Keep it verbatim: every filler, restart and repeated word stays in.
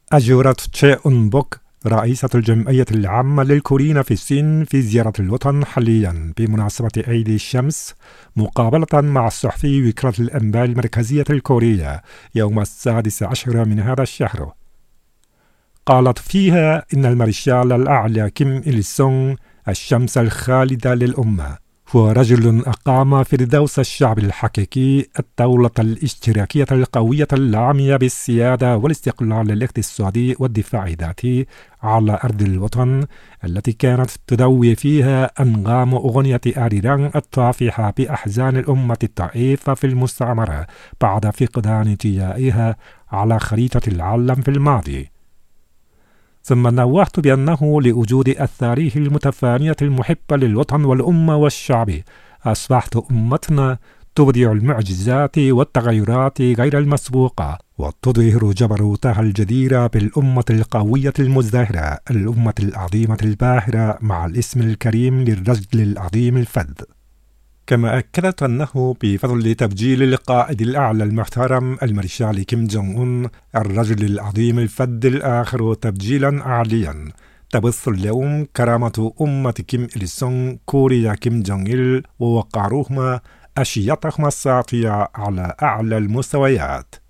أجرت تشي أون بوك رئيسة الجمعية العامة للكوريين في الصين في زيارة الوطن حاليا بمناسبة عيد الشمس مقابلة مع الصحفي وكالة الأنباء المركزية الكورية يوم السادس عشر من هذا الشهر. قالت فيها إن المارشال الأعلى كيم إل سونغ الشمس الخالدة للأمة هو رجل أقام فردوس الشعب الحقيقي الدولة الاشتراكية القوية العامية بالسيادة والاستقلال الاقتصادي والدفاع الذاتي على أرض الوطن التي كانت تدوي فيها أنغام أغنية آريران الطافحة بأحزان الأمة الضعيفة في المستعمرة بعد فقدان انتمائها على خريطة العالم في الماضي. ثم نوهت بأنه لوجود آثاره المتفانية المحبة للوطن والأمة والشعب أصبحت أمتنا تبدع المعجزات والتغيرات غير المسبوقة وتظهر جبروتها الجدير بالأمة القوية المزدهرة، الأمة العظيمة الباهرة مع الاسم الكريم للرجل العظيم الفذ. كما أكدت أنه بفضل تبجيل القائد الأعلى المحترم المارشال كيم جونغ أون الرجل العظيم الفذ الآخر تبجيلا عاليا تبث اليوم كرامة أمة كيم إل سونغ كوريا كيم جونغ إل ووقارهما أشيتهما الساطعة على أعلى المستويات.